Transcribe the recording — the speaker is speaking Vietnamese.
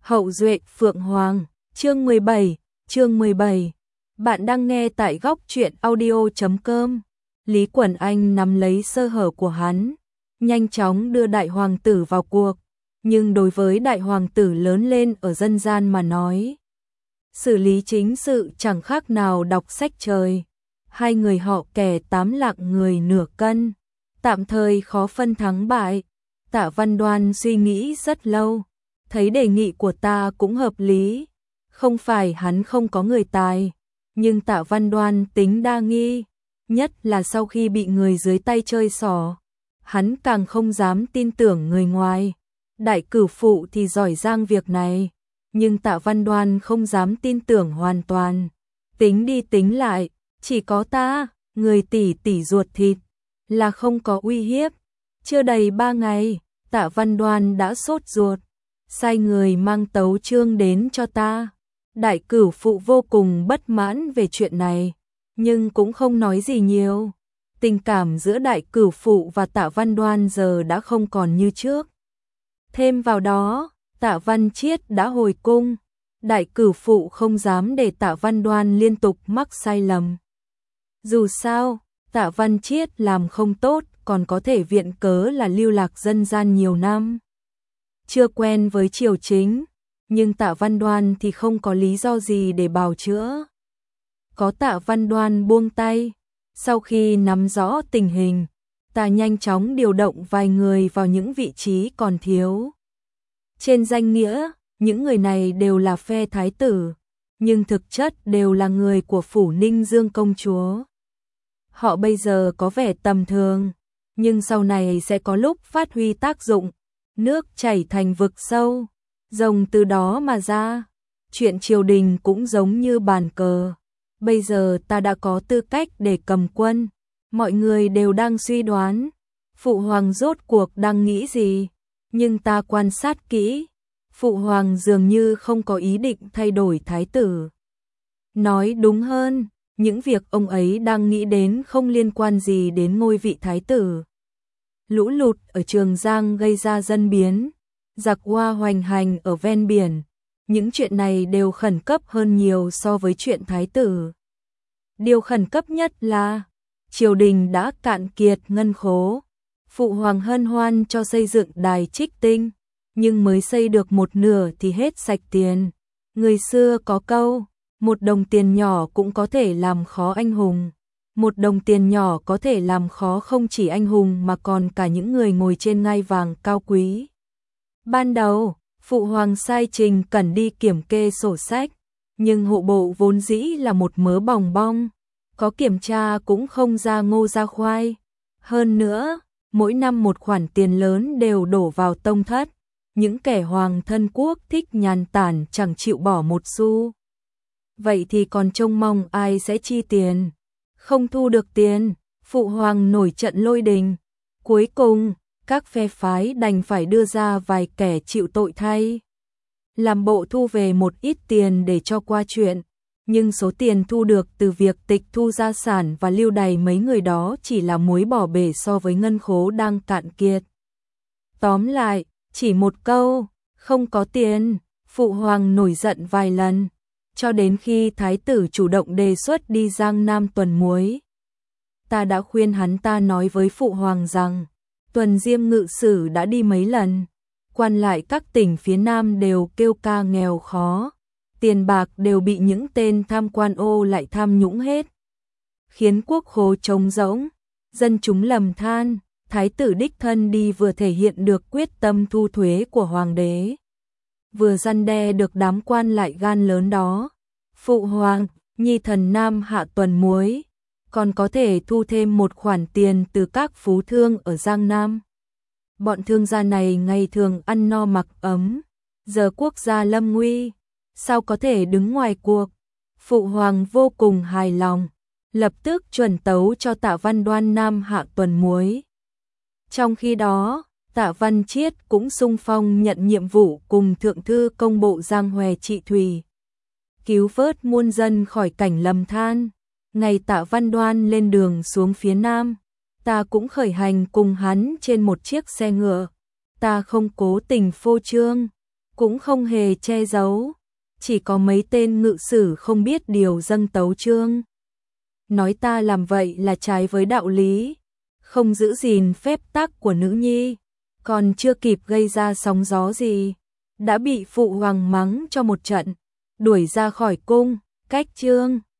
Hậu duệ Phượng Hoàng, chương 17. Bạn đang nghe tại góc truyện audio.com. Lý Quẩn Anh nắm lấy sơ hở của hắn, nhanh chóng đưa đại hoàng tử vào cuộc. Nhưng đối với đại hoàng tử lớn lên ở dân gian mà nói, xử lý chính sự chẳng khác nào đọc sách trời. Hai người họ kẻ 8 lạng người nửa cân, tạm thời khó phân thắng bại. Tạ Văn Đoan suy nghĩ rất lâu, thấy đề nghị của ta cũng hợp lý. Không phải hắn không có người tài, nhưng Tạ Văn Đoan tính đa nghi, nhất là sau khi bị người dưới tay chơi xỏ, hắn càng không dám tin tưởng người ngoài. Đại cửu phụ thì giỏi giang việc này, nhưng Tạ Văn Đoan không dám tin tưởng hoàn toàn. Tính đi tính lại, chỉ có ta, người tỷ tỷ ruột thịt, là không có uy hiếp. Chưa đầy 3 ngày, Tạ Văn Đoan đã sốt ruột, sai người mang tấu chương đến cho ta. Đại cửu phụ vô cùng bất mãn về chuyện này, nhưng cũng không nói gì nhiều. Tình cảm giữa đại cửu phụ và Tạ Văn Đoan giờ đã không còn như trước. Thêm vào đó, Tạ Văn Chiết đã hồi cung, đại cửu phụ không dám để Tạ Văn Đoan liên tục mắc sai lầm. Dù sao, Tạ Văn Chiết làm không tốt, còn có thể viện cớ là lưu lạc dân gian nhiều năm, chưa quen với triều chính, nhưng Tạ Văn Đoan thì không có lý do gì để bào chữa. Có Tạ Văn Đoan buông tay, sau khi nắm rõ tình hình, ta nhanh chóng điều động vài người vào những vị trí còn thiếu. Trên danh nghĩa, những người này đều là phe thái tử, nhưng thực chất đều là người của phủ Ninh Dương công chúa. Họ bây giờ có vẻ tầm thường, nhưng sau này sẽ có lúc phát huy tác dụng. Nước chảy thành vực sâu, rồng từ đó mà ra. Chuyện triều đình cũng giống như bàn cờ. Bây giờ ta đã có tư cách để cầm quân. Mọi người đều đang suy đoán Phụ hoàng rốt cuộc đang nghĩ gì, nhưng ta quan sát kỹ, Phụ hoàng dường như không có ý định thay đổi thái tử. Nói đúng hơn, những việc ông ấy đang nghĩ đến không liên quan gì đến ngôi vị thái tử. Lũ lụt ở Trường Giang gây ra dân biến, giặc Hoa hoành hành ở ven biển, những chuyện này đều khẩn cấp hơn nhiều so với chuyện thái tử. Điều khẩn cấp nhất là triều đình đã cạn kiệt ngân khố. Phụ hoàng hân hoan cho xây dựng đài Trích Tinh, nhưng mới xây được một nửa thì hết sạch tiền. Người xưa có câu, một đồng tiền nhỏ cũng có thể làm khó anh hùng. Một đồng tiền nhỏ có thể làm khó không chỉ anh hùng mà còn cả những người ngồi trên ngai vàng cao quý. Ban đầu, Phụ hoàng sai Trình Cẩn đi kiểm kê sổ sách, nhưng hộ bộ vốn dĩ là một mớ bòng bong, có kiểm tra cũng không ra ngô ra khoai. Hơn nữa, mỗi năm một khoản tiền lớn đều đổ vào tông thất, những kẻ hoàng thân quốc thích nhàn tản chẳng chịu bỏ một xu. Vậy thì còn trông mong ai sẽ chi tiền? Không thu được tiền, Phụ hoàng nổi trận lôi đình. Cuối cùng, các phe phái đành phải đưa ra vài kẻ chịu tội thay, làm bộ thu về một ít tiền để cho qua chuyện, nhưng số tiền thu được từ việc tịch thu gia sản và lưu đày mấy người đó chỉ là muối bỏ bể so với ngân khố đang cạn kiệt. Tóm lại, chỉ một câu, không có tiền. Phụ hoàng nổi giận vài lần, cho đến khi thái tử chủ động đề xuất đi Giang Nam tuần muối. Ta đã khuyên hắn ta nói với Phụ hoàng rằng, tuần Diêm ngự sử đã đi mấy lần, quan lại các tỉnh phía Nam đều kêu ca nghèo khó, tiền bạc đều bị những tên tham quan ô lại tham nhũng hết, khiến quốc khố trống rỗng, dân chúng lầm than. Thái tử đích thân đi vừa thể hiện được quyết tâm thu thuế của hoàng đế, vừa răn đe được đám quan lại gan lớn đó. Phụ hoàng, nhi thần Nam hạ tuần muối, còn có thể thu thêm một khoản tiền từ các phú thương ở Giang Nam. Bọn thương gia này ngày thường ăn no mặc ấm, giờ quốc gia lâm nguy, sao có thể đứng ngoài cuộc? Phụ hoàng vô cùng hài lòng, lập tức chuẩn tấu cho Tạ Văn Đoan Nam hạ tuần muối. Trong khi đó, Tạ Văn Chiết cũng xung phong nhận nhiệm vụ cùng Thượng thư công bộ Giang Hoè trị thủy, cứu vớt muôn dân khỏi cảnh lầm than. Ngày Tạ Văn Đoan lên đường xuống phía Nam, ta cũng khởi hành cùng hắn trên một chiếc xe ngựa. Ta không cố tình phô trương, cũng không hề che giấu, chỉ có mấy tên ngự sử không biết điều dâng tấu chương. Nói ta làm vậy là trái với đạo lý, không giữ gìn phép tắc của nữ nhi, còn chưa kịp gây ra sóng gió gì, đã bị phụ hoàng mắng cho một trận, đuổi ra khỏi cung, cách chương.